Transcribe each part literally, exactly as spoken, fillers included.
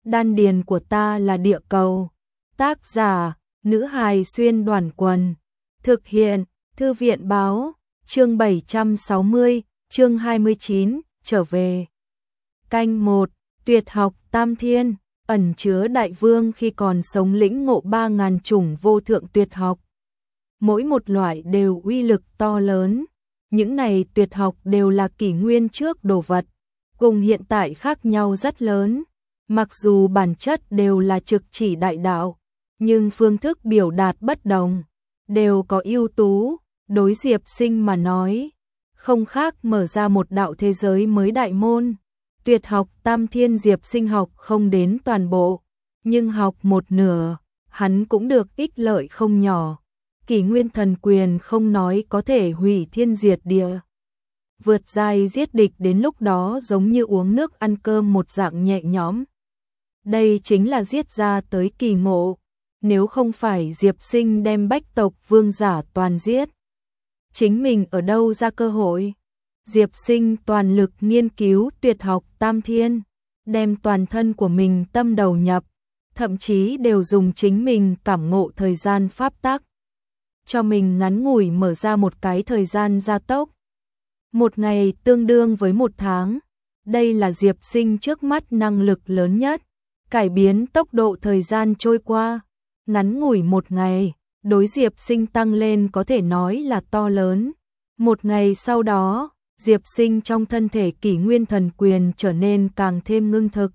đan điền của ta là địa cầu. Tác giả, nữ hài xuyên đoàn quần. Thực hiện, thư viện báo, chương bảy trăm sáu mươi, chương hai mươi chín, trở về. Canh một, tuyệt học Tam Thiên, ẩn chứa đại vương khi còn sống lĩnh ngộ ba ngàn chủng vô thượng tuyệt học. Mỗi một loại đều uy lực to lớn. Những này tuyệt học đều là kỷ nguyên trước đồ vật, cùng hiện tại khác nhau rất lớn. Mặc dù bản chất đều là trực chỉ đại đạo, nhưng phương thức biểu đạt bất đồng, đều có ưu tú. Đối Diệp Sinh mà nói, không khác mở ra một đạo thế giới mới đại môn. Tuyệt học Tam Thiên Diệp Sinh học không đến toàn bộ, nhưng học một nửa, hắn cũng được ích lợi không nhỏ. Kỷ nguyên thần quyền không nói có thể hủy thiên diệt địa, vượt giai giết địch đến lúc đó giống như uống nước ăn cơm một dạng nhẹ nhõm. Đây chính là giết ra tới kỳ ngộ, nếu không phải Diệp Sinh đem bách tộc vương giả toàn giết, chính mình ở đâu ra cơ hội. Diệp Sinh toàn lực nghiên cứu tuyệt học Tam Thiên, đem toàn thân của mình tâm đầu nhập, thậm chí đều dùng chính mình cảm ngộ thời gian pháp tắc, cho mình ngắn ngủi mở ra một cái thời gian gia tốc. Một ngày tương đương với một tháng, đây là Diệp Sinh trước mắt năng lực lớn nhất, cải biến tốc độ thời gian trôi qua. Ngắn ngủi một ngày, đối Diệp Sinh tăng lên có thể nói là to lớn. Một ngày sau đó, Diệp Sinh trong thân thể kỷ nguyên thần quyền trở nên càng thêm ngưng thực.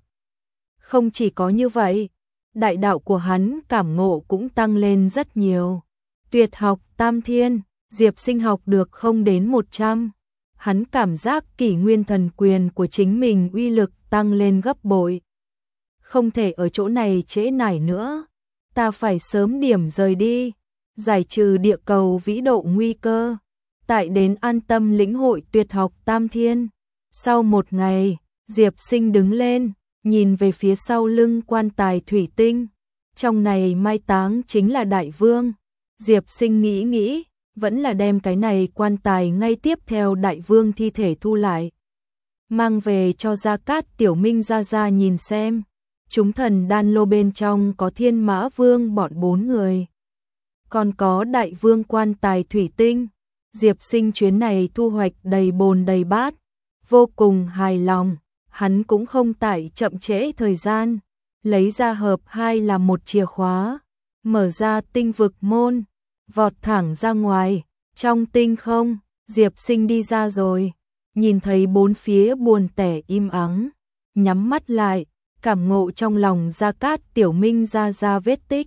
Không chỉ có như vậy, đại đạo của hắn cảm ngộ cũng tăng lên rất nhiều. Tuyệt học Tam Thiên, Diệp Sinh học được không đến một trăm. Hắn cảm giác kỷ nguyên thần quyền của chính mình uy lực tăng lên gấp bội. Không thể ở chỗ này trễ nải nữa, ta phải sớm điểm rời đi, giải trừ địa cầu vĩ độ nguy cơ, tại đến an tâm lĩnh hội tuyệt học Tam Thiên. Sau một ngày, Diệp Sinh đứng lên, nhìn về phía sau lưng quan tài thủy tinh. Trong này mai táng chính là đại vương. Diệp Sinh nghĩ nghĩ, vẫn là đem cái này quan tài ngay tiếp theo đại vương thi thể thu lại, mang về cho Gia Cát Tiểu Minh ra ra nhìn xem. Chúng thần đan lô bên trong có Thiên Mã Vương bọn bốn người, còn có đại vương quan tài thủy tinh. Diệp Sinh chuyến này thu hoạch đầy bồn đầy bát, vô cùng hài lòng. Hắn cũng không tại chậm trễ thời gian, lấy ra hợp hai là một chìa khóa, mở ra tinh vực môn, vọt thẳng ra ngoài. Trong tinh không, Diệp Sinh đi ra rồi, nhìn thấy bốn phía buồn tẻ im ắng, nhắm mắt lại, cảm ngộ trong lòng Gia Cát Tiểu Minh ra ra vết tích.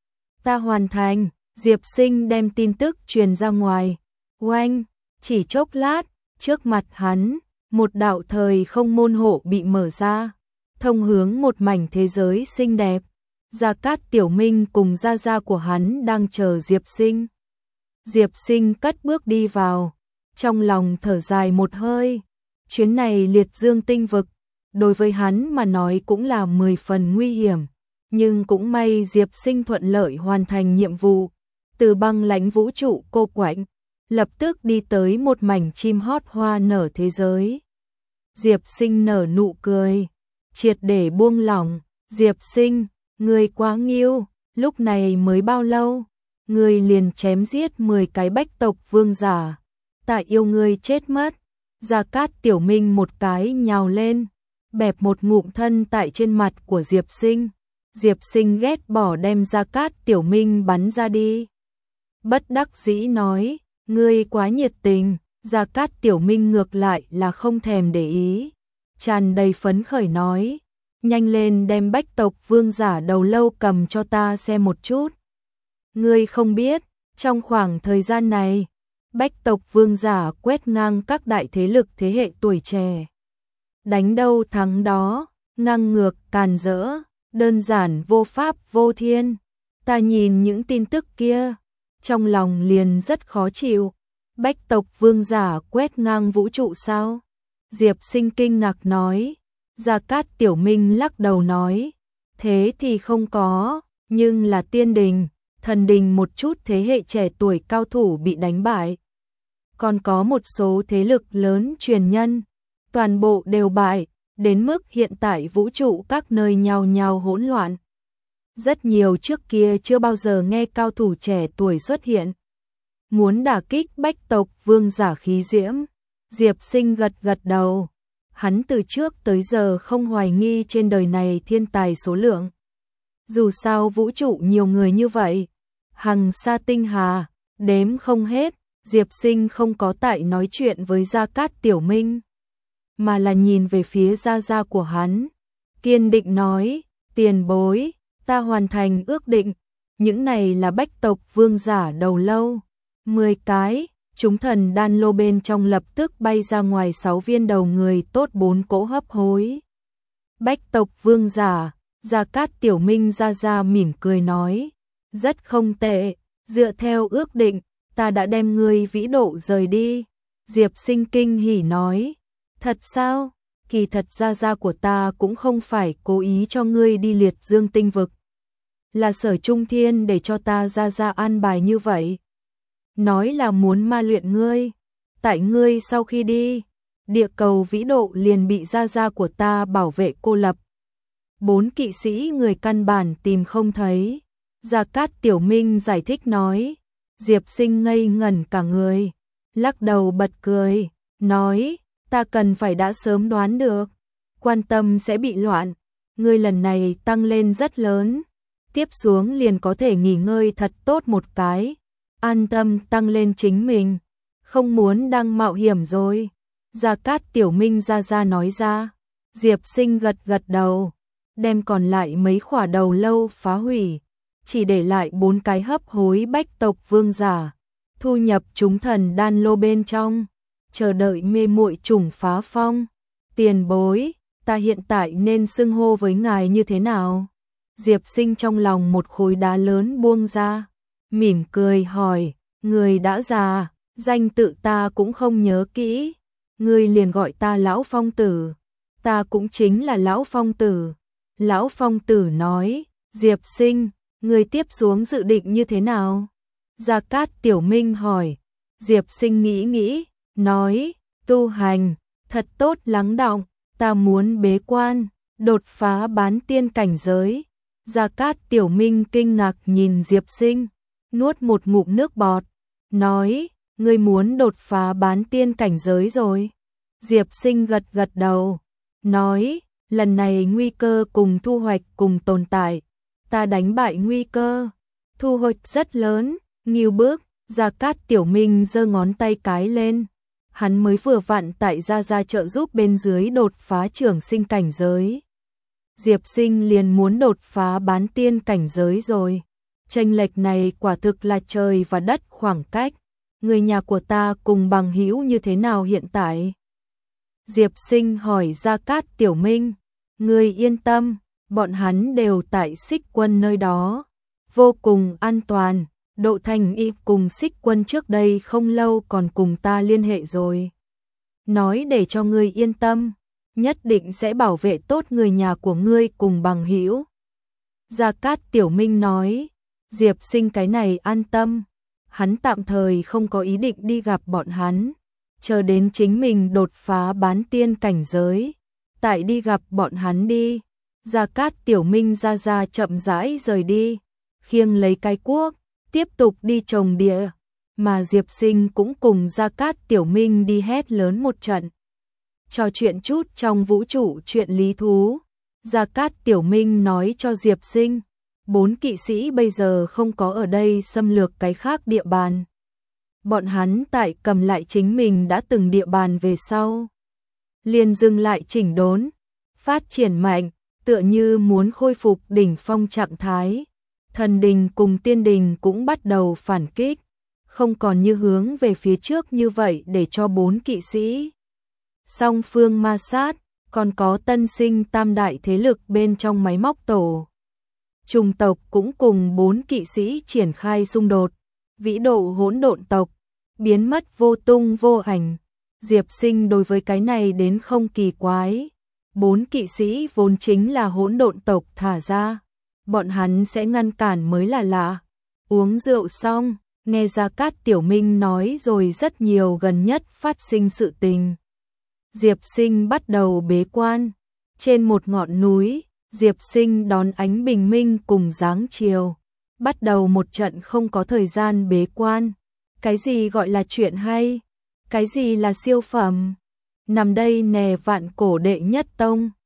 Ta hoàn thành. Diệp Sinh đem tin tức truyền ra ngoài. Oanh, chỉ chốc lát, trước mặt hắn, một đạo thời không môn hộ bị mở ra, thông hướng một mảnh thế giới xinh đẹp. Gia Cát Tiểu Minh cùng gia gia của hắn đang chờ Diệp Sinh. Diệp Sinh cất bước đi vào, trong lòng thở dài một hơi. Chuyến này liệt dương tinh vực, đối với hắn mà nói cũng là mười phần nguy hiểm, nhưng cũng may Diệp Sinh thuận lợi hoàn thành nhiệm vụ. Từ băng lãnh vũ trụ cô quạnh, lập tức đi tới một mảnh chim hót hoa nở thế giới. Diệp Sinh nở nụ cười, triệt để buông lỏng. Diệp Sinh, ngươi quá nghiêu, lúc này mới bao lâu, ngươi liền chém giết mười cái bách tộc vương giả, ta yêu ngươi chết mất. Gia Cát Tiểu Minh một cái nhào lên, bẹp một ngụm thân tại trên mặt của Diệp Sinh. Diệp Sinh ghét bỏ đem Gia Cát Tiểu Minh bắn ra đi, bất đắc dĩ nói, ngươi quá nhiệt tình. Gia Cát Tiểu Minh ngược lại là không thèm để ý, tràn đầy phấn khởi nói, nhanh lên đem bách tộc vương giả đầu lâu cầm cho ta xem một chút. Ngươi không biết, trong khoảng thời gian này, bách tộc vương giả quét ngang các đại thế lực thế hệ tuổi trẻ, đánh đâu thắng đó, ngang ngược càn rỡ, đơn giản vô pháp vô thiên. Ta nhìn những tin tức kia, trong lòng liền rất khó chịu. Bách tộc vương giả quét ngang vũ trụ sao? Diệp Sinh kinh ngạc nói. Gia Cát Tiểu Minh lắc đầu nói, thế thì không có, nhưng là tiên đình, thần đình một chút thế hệ trẻ tuổi cao thủ bị đánh bại. Còn có một số thế lực lớn truyền nhân, toàn bộ đều bại, đến mức hiện tại vũ trụ các nơi nhao nhao hỗn loạn. Rất nhiều trước kia chưa bao giờ nghe cao thủ trẻ tuổi xuất hiện, muốn đả kích Bách tộc vương giả khí diễm. Diệp Sinh gật gật đầu, hắn từ trước tới giờ không hoài nghi trên đời này thiên tài số lượng. Dù sao vũ trụ nhiều người như vậy, hằng sa tinh hà, đếm không hết. Diệp Sinh không có tại nói chuyện với Gia Cát Tiểu Minh, mà là nhìn về phía gia gia của hắn, kiên định nói, tiền bối, ta hoàn thành ước định, những này là Bách tộc vương giả đầu lâu, mười cái, chúng thần đan lô bên trong lập tức bay ra ngoài sáu viên đầu người tốt bốn cỗ hấp hối. Bách tộc vương giả, Gia Cát Tiểu Minh gia gia mỉm cười nói, rất không tệ, dựa theo ước định, ta đã đem ngươi vĩ độ rời đi. Diệp Sinh kinh hỉ nói, thật sao? Kỳ thật gia gia của ta cũng không phải cố ý cho ngươi đi liệt dương tinh vực, là Sở Trung Thiên để cho ta gia gia an bài như vậy. Nói là muốn ma luyện ngươi, tại ngươi sau khi đi, địa cầu vĩ độ liền bị gia gia của ta bảo vệ cô lập. Bốn kỵ sĩ người căn bản tìm không thấy. Gia Cát Tiểu Minh giải thích nói. Diệp Sinh ngây ngẩn cả người, lắc đầu bật cười, nói, ta cần phải đã sớm đoán được, quan tâm sẽ bị loạn, ngươi lần này tăng lên rất lớn, tiếp xuống liền có thể nghỉ ngơi thật tốt một cái, an tâm tăng lên chính mình, không muốn đang mạo hiểm rồi. Gia Cát Tiểu Minh ra ra nói ra. Diệp Sinh gật gật đầu, đem còn lại mấy khỏa đầu lâu phá hủy, chỉ để lại bốn cái hấp hối Bách tộc vương giả, thu nhập chúng thần đan lô bên trong, chờ đợi mê muội trùng phá phong. Tiền bối, ta hiện tại nên xưng hô với ngài như thế nào? Diệp Sinh trong lòng một khối đá lớn buông ra, mỉm cười hỏi, người đã già, danh tự ta cũng không nhớ kỹ, ngươi liền gọi ta Lão Phong Tử, ta cũng chính là Lão Phong Tử. Lão Phong Tử nói, Diệp Sinh, người tiếp xuống dự định như thế nào? Gia Cát Tiểu Minh hỏi. Diệp Sinh nghĩ nghĩ, nói, tu hành, thật tốt lắng đọng, ta muốn bế quan, đột phá bán tiên cảnh giới. Gia Cát Tiểu Minh kinh ngạc nhìn Diệp Sinh, nuốt một ngụm nước bọt, nói, ngươi muốn đột phá bán tiên cảnh giới rồi. Diệp Sinh gật gật đầu, nói, lần này nguy cơ cùng thu hoạch cùng tồn tại, ta đánh bại nguy cơ, thu hoạch rất lớn, nghiêu bước. Gia Cát Tiểu Minh giơ ngón tay cái lên, hắn mới vừa vặn tại gia gia trợ giúp bên dưới đột phá trường sinh cảnh giới. Diệp Sinh liền muốn đột phá bán tiên cảnh giới rồi. Chênh lệch này quả thực là trời và đất khoảng cách. Người nhà của ta cùng bằng hữu như thế nào hiện tại? Diệp Sinh hỏi Gia Cát Tiểu Minh. Người yên tâm, bọn hắn đều tại Xích Quân nơi đó, vô cùng an toàn. Độ Thành Y cùng Xích Quân trước đây không lâu còn cùng ta liên hệ rồi. Nói để cho ngươi yên tâm, nhất định sẽ bảo vệ tốt người nhà của ngươi cùng bằng hữu. Gia Cát Tiểu Minh nói, Diệp Sinh cái này an tâm, hắn tạm thời không có ý định đi gặp bọn hắn, chờ đến chính mình đột phá bán tiên cảnh giới, tại đi gặp bọn hắn đi. Gia Cát Tiểu Minh ra ra chậm rãi rời đi, khiêng lấy cái cuốc, tiếp tục đi trồng địa, mà Diệp Sinh cũng cùng Gia Cát Tiểu Minh đi hét lớn một trận. Trò chuyện chút trong vũ trụ chuyện lý thú, Gia Cát Tiểu Minh nói cho Diệp Sinh, bốn kỵ sĩ bây giờ không có ở đây xâm lược cái khác địa bàn. Bọn hắn tại cầm lại chính mình đã từng địa bàn về sau, liền dừng lại chỉnh đốn, phát triển mạnh, tựa như muốn khôi phục đỉnh phong trạng thái. Thần đình cùng tiên đình cũng bắt đầu phản kích, không còn như hướng về phía trước như vậy để cho bốn kỵ sĩ song phương ma sát, còn có tân sinh tam đại thế lực bên trong máy móc tổ. Trùng tộc cũng cùng bốn kỵ sĩ triển khai xung đột, vĩ độ hỗn độn tộc, biến mất vô tung vô ảnh. Diệp Sinh đối với cái này đến không kỳ quái, bốn kỵ sĩ vốn chính là hỗn độn tộc thả ra, bọn hắn sẽ ngăn cản mới là lạ. Uống rượu xong, nghe Gia Cát Tiểu Minh nói rồi rất nhiều gần nhất phát sinh sự tình. Diệp Sinh bắt đầu bế quan, Trên một ngọn núi, Diệp Sinh đón ánh bình minh cùng dáng chiều, bắt đầu một trận không có thời gian bế quan. Cái gì gọi là chuyện hay? Cái gì là siêu phẩm? Nằm đây nè vạn cổ đệ nhất tông.